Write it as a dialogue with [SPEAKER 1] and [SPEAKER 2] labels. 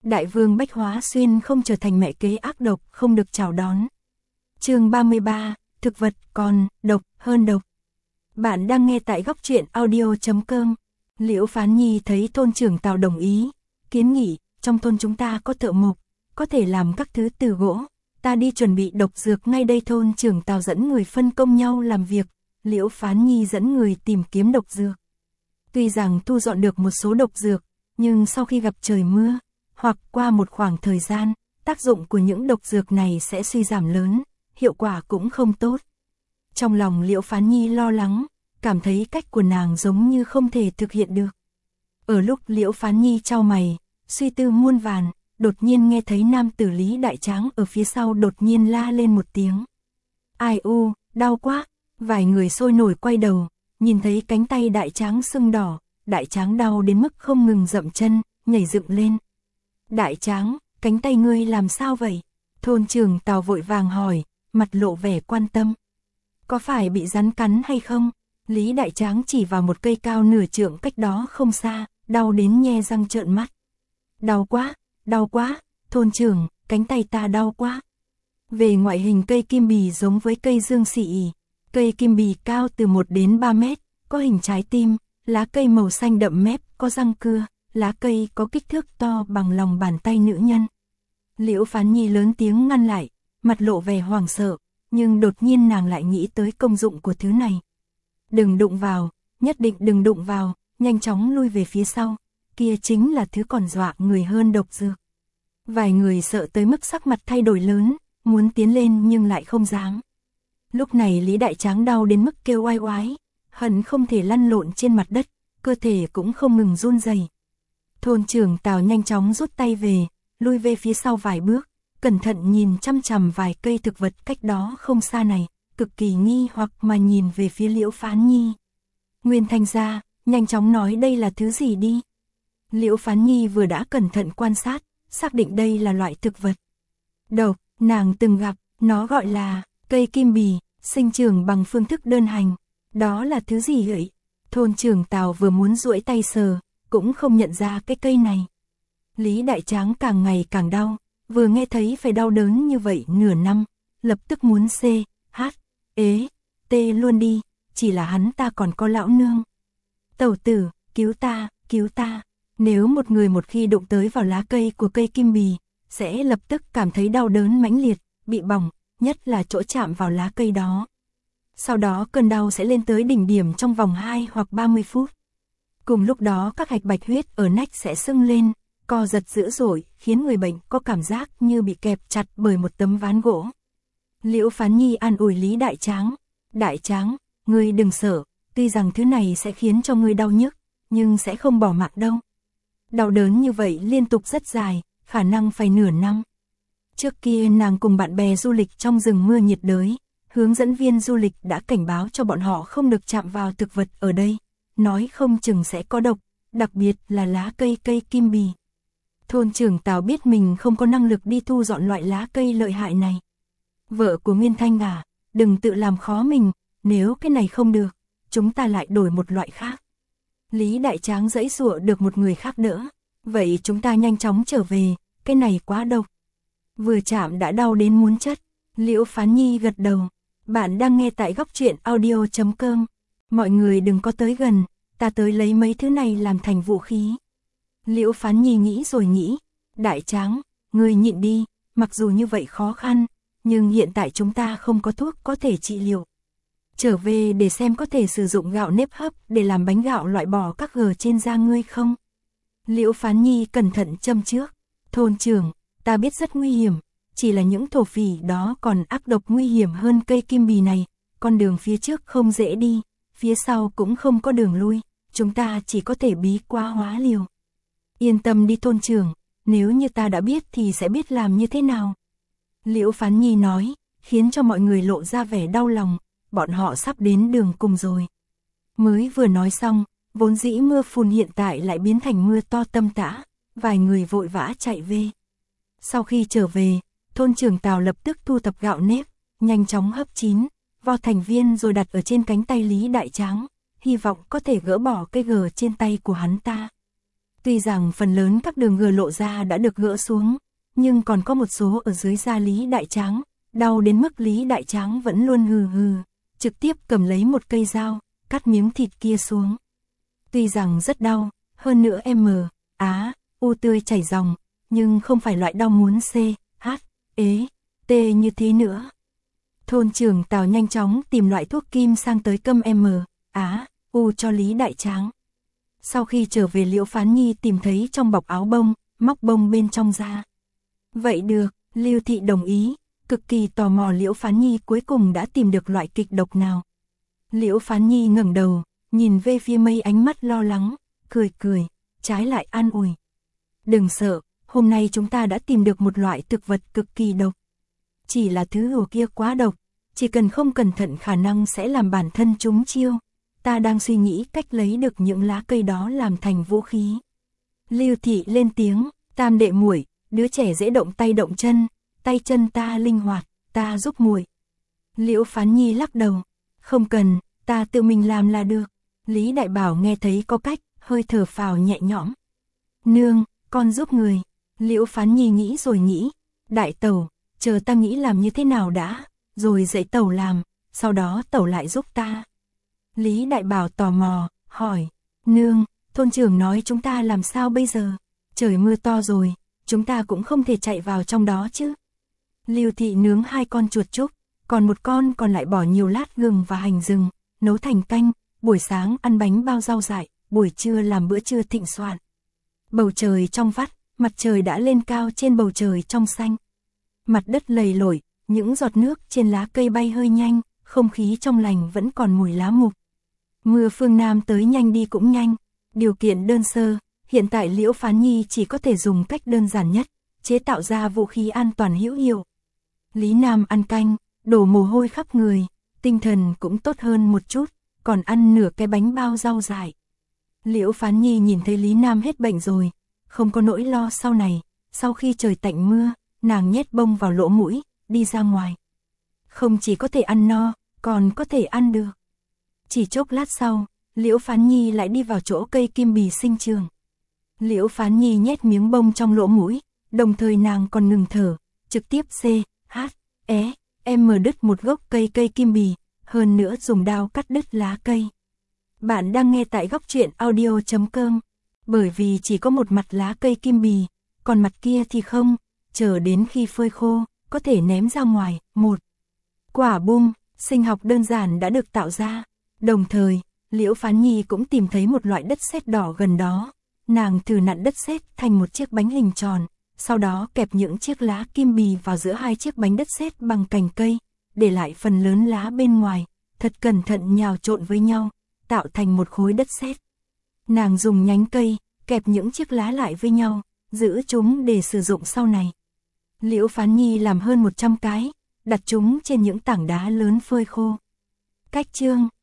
[SPEAKER 1] Đại vương Bách Hóa Xuyên không trở thành mẹ kế ác độc không được chào đón. Chương 33, thực vật còn độc hơn độc. Bạn đang nghe tại góc truyện audio.com. Liễu Phán Nhi thấy thôn trưởng Tào đồng ý, kiến nghị, trong thôn chúng ta có thợ mộc, có thể làm các thứ từ gỗ, ta đi chuẩn bị độc dược ngay đây. Thôn trưởng Tào dẫn người phân công nhau làm việc, Liễu Phán Nhi dẫn người tìm kiếm độc dược. Tuy rằng thu dọn được một số độc dược, nhưng sau khi gặp trời mưa, hoặc qua một khoảng thời gian, tác dụng của những độc dược này sẽ suy giảm lớn, hiệu quả cũng không tốt. Trong lòng Liễu Phán Nhi lo lắng, cảm thấy cách của nàng giống như không thể thực hiện được. Ở lúc Liễu Phán Nhi chau mày, suy tư muôn vàn, đột nhiên nghe thấy nam tử Lý Đại Tráng ở phía sau đột nhiên la lên một tiếng. Ai u, đau quá, vài người sôi nổi quay đầu, nhìn thấy cánh tay Đại Tráng sưng đỏ, Đại Tráng đau đến mức không ngừng dậm chân, nhảy dựng lên. Đại Tráng, cánh tay ngươi làm sao vậy? Thôn trưởng Tào vội vàng hỏi, mặt lộ vẻ quan tâm. Có phải bị rắn cắn hay không? Lý Đại Tráng chỉ vào một cây cao nửa trượng cách đó không xa, đau đến nhe răng trợn mắt. Đau quá, thôn trưởng, cánh tay ta đau quá. Về ngoại hình cây kim bì giống với cây dương xị, cây kim bì cao từ 1 đến 3 mét, có hình trái tim, lá cây màu xanh đậm mép, có răng cưa, lá cây có kích thước to bằng lòng bàn tay nữ nhân. Liễu Phán Nhi lớn tiếng ngăn lại, mặt lộ vẻ hoảng sợ, nhưng đột nhiên nàng lại nghĩ tới công dụng của thứ này. Đừng đụng vào, nhất định đừng đụng vào, nhanh chóng lui về phía sau, kia chính là thứ còn dọa người hơn độc dược. Vài người sợ tới mức sắc mặt thay đổi lớn, muốn tiến lên nhưng lại không dám. Lúc này Lý Đại Tráng đau đến mức kêu oai oái, hận không thể lăn lộn trên mặt đất, cơ thể cũng không ngừng run rẩy. Thôn trưởng Tào nhanh chóng rút tay về, lui về phía sau vài bước, cẩn thận nhìn chăm chằm vài cây thực vật cách đó không xa này, cực kỳ nghi hoặc mà nhìn về phía Liễu Phán Nhi. Nguyên Thanh gia, nhanh chóng nói đây là thứ gì đi. Liễu Phán Nhi vừa đã cẩn thận quan sát, xác định đây là loại thực vật độc, nàng từng gặp, nó gọi là cây kim bì, sinh trưởng bằng phương thức đơn hành. Đó là thứ gì vậy? Thôn trưởng Tào vừa muốn duỗi tay sờ, cũng không nhận ra cái cây này. Lý Đại Tráng càng ngày càng đau, vừa nghe thấy phải đau đớn như vậy nửa năm, lập tức muốn tê luôn đi, chỉ là hắn ta còn có lão nương. Tẩu tử, cứu ta, nếu một người một khi đụng tới vào lá cây của cây kim bì, sẽ lập tức cảm thấy đau đớn mãnh liệt, bị bỏng, nhất là chỗ chạm vào lá cây đó. Sau đó cơn đau sẽ lên tới đỉnh điểm trong vòng 2 hoặc 30 phút. Cùng lúc đó các hạch bạch huyết ở nách sẽ sưng lên, co giật dữ dội, khiến người bệnh có cảm giác như bị kẹp chặt bởi một tấm ván gỗ. Liễu Phán Nhi an ủi Lý Đại Tráng. Đại Tráng, ngươi đừng sợ, tuy rằng thứ này sẽ khiến cho ngươi đau nhức, nhưng sẽ không bỏ mạng đâu. Đau đớn như vậy liên tục rất dài, khả năng phải nửa năm. Trước kia nàng cùng bạn bè du lịch trong rừng mưa nhiệt đới, hướng dẫn viên du lịch đã cảnh báo cho bọn họ không được chạm vào thực vật ở đây, nói không chừng sẽ có độc, đặc biệt là lá cây kim bì. Thôn trưởng Tào biết mình không có năng lực đi thu dọn loại lá cây lợi hại này. Vợ của Nguyên Thanh à, đừng tự làm khó mình, nếu cái này không được, chúng ta lại đổi một loại khác. Lý Đại Tráng giãy giụa được một người khác đỡ, vậy chúng ta nhanh chóng trở về, cái này quá độc. Vừa chạm đã đau đến muốn chất. Liễu Phán Nhi gật đầu. Bạn đang nghe tại góc truyện audio.com. Mọi người đừng có tới gần, ta tới lấy mấy thứ này làm thành vũ khí. Liễu Phán Nhi nghĩ rồi nghĩ, Đại Tráng, ngươi nhịn đi, mặc dù như vậy khó khăn, nhưng hiện tại chúng ta không có thuốc có thể trị liệu. Trở về để xem có thể sử dụng gạo nếp hấp để làm bánh gạo loại bỏ các gờ trên da ngươi không? Liễu Phán Nhi cẩn thận châm trước. Thôn trưởng, ta biết rất nguy hiểm, chỉ là những thổ phỉ đó còn ác độc nguy hiểm hơn cây kim bì này, con đường phía trước không dễ đi, phía sau cũng không có đường lui, chúng ta chỉ có thể bí quá hóa liều. Yên tâm đi thôn trưởng, nếu như ta đã biết thì sẽ biết làm như thế nào. Liễu Phán Nhi nói, khiến cho mọi người lộ ra vẻ đau lòng, bọn họ sắp đến đường cùng rồi. Mới vừa nói xong, vốn dĩ mưa phùn hiện tại lại biến thành mưa to tầm tã, vài người vội vã chạy về. Sau khi trở về, thôn trưởng Tào lập tức thu thập gạo nếp, nhanh chóng hấp chín, vo thành viên rồi đặt ở trên cánh tay Lý Đại Tráng, hy vọng có thể gỡ bỏ cái gờ trên tay của hắn ta. Tuy rằng phần lớn các đường gờ lộ ra đã được gỡ xuống, nhưng còn có một số ở dưới da Lý Đại Tráng, đau đến mức Lý Đại Tráng vẫn luôn hừ hừ, trực tiếp cầm lấy một cây dao, cắt miếng thịt kia xuống. Tuy rằng rất đau, hơn nữa u tươi chảy ròng, nhưng không phải loại đau muốn t như thế nữa. Thôn trưởng Tào nhanh chóng tìm loại thuốc kim sang tới câm u cho Lý Đại Tráng. Sau khi trở về Liễu Phán Nhi tìm thấy trong bọc áo bông, móc bông bên trong ra. Vậy được, Lưu Thị đồng ý, cực kỳ tò mò Liễu Phán Nhi cuối cùng đã tìm được loại kịch độc nào. Liễu Phán Nhi ngẩng đầu, nhìn về phía mây ánh mắt lo lắng, cười, trái lại an ủi. Đừng sợ, hôm nay chúng ta đã tìm được một loại thực vật cực kỳ độc. Chỉ là thứ hổ kia quá độc, chỉ cần không cẩn thận khả năng sẽ làm bản thân trúng chiêu. Ta đang suy nghĩ cách lấy được những lá cây đó làm thành vũ khí. Lưu Thị lên tiếng, Tam đệ muội, đứa trẻ dễ động tay động chân, tay chân ta linh hoạt, ta giúp muội. Liễu Phán Nhi lắc đầu, không cần, ta tự mình làm là được. Lý Đại Bảo nghe thấy có cách, hơi thở phào nhẹ nhõm. Nương, con giúp người. Liễu Phán Nhi nghĩ rồi nghĩ, đại tẩu, chờ ta nghĩ làm như thế nào đã, rồi dạy tẩu làm, sau đó tẩu lại giúp ta. Lý Đại Bảo tò mò, hỏi, nương, thôn trưởng nói chúng ta làm sao bây giờ? Trời mưa to rồi, chúng ta cũng không thể chạy vào trong đó chứ. Lưu Thị nướng 2 con chuột trúc, còn một con còn lại bỏ nhiều lát gừng và hành rừng, nấu thành canh, buổi sáng ăn bánh bao rau dại, buổi trưa làm bữa trưa thịnh soạn. Bầu trời trong vắt, mặt trời đã lên cao trên bầu trời trong xanh. Mặt đất lầy lội, những giọt nước trên lá cây bay hơi nhanh, không khí trong lành vẫn còn mùi lá mục. Mưa phương Nam tới nhanh đi cũng nhanh, điều kiện đơn sơ, hiện tại Liễu Phán Nhi chỉ có thể dùng cách đơn giản nhất, chế tạo ra vũ khí an toàn hữu hiệu. Lý Nam ăn canh, đổ mồ hôi khắp người, tinh thần cũng tốt hơn một chút, còn ăn nửa cái bánh bao rau dại. Liễu Phán Nhi nhìn thấy Lý Nam hết bệnh rồi, không có nỗi lo sau này, sau khi trời tạnh mưa, nàng nhét bông vào lỗ mũi, đi ra ngoài. Không chỉ có thể ăn no, còn có thể ăn được. Chỉ chốc lát sau, Liễu Phán Nhi lại đi vào chỗ cây kim bì sinh trường. Liễu Phán Nhi nhét miếng bông trong lỗ mũi, đồng thời nàng còn ngừng thở, trực tiếp đứt một gốc cây kim bì, hơn nữa dùng đao cắt đứt lá cây. Bạn đang nghe tại góc truyện audio.com, bởi vì chỉ có một mặt lá cây kim bì, còn mặt kia thì không, chờ đến khi phơi khô, có thể ném ra ngoài. Một quả bung, sinh học đơn giản đã được tạo ra, đồng thời, Liễu Phán Nhi cũng tìm thấy một loại đất sét đỏ gần đó. Nàng thử nặn đất sét thành một chiếc bánh hình tròn, sau đó kẹp những chiếc lá kim bì vào giữa 2 chiếc bánh đất sét bằng cành cây, để lại phần lớn lá bên ngoài, thật cẩn thận nhào trộn với nhau, tạo thành một khối đất sét. Nàng dùng nhánh cây, kẹp những chiếc lá lại với nhau, giữ chúng để sử dụng sau này. Liễu Phán Nhi làm hơn 100 cái, đặt chúng trên những tảng đá lớn phơi khô. Cách chương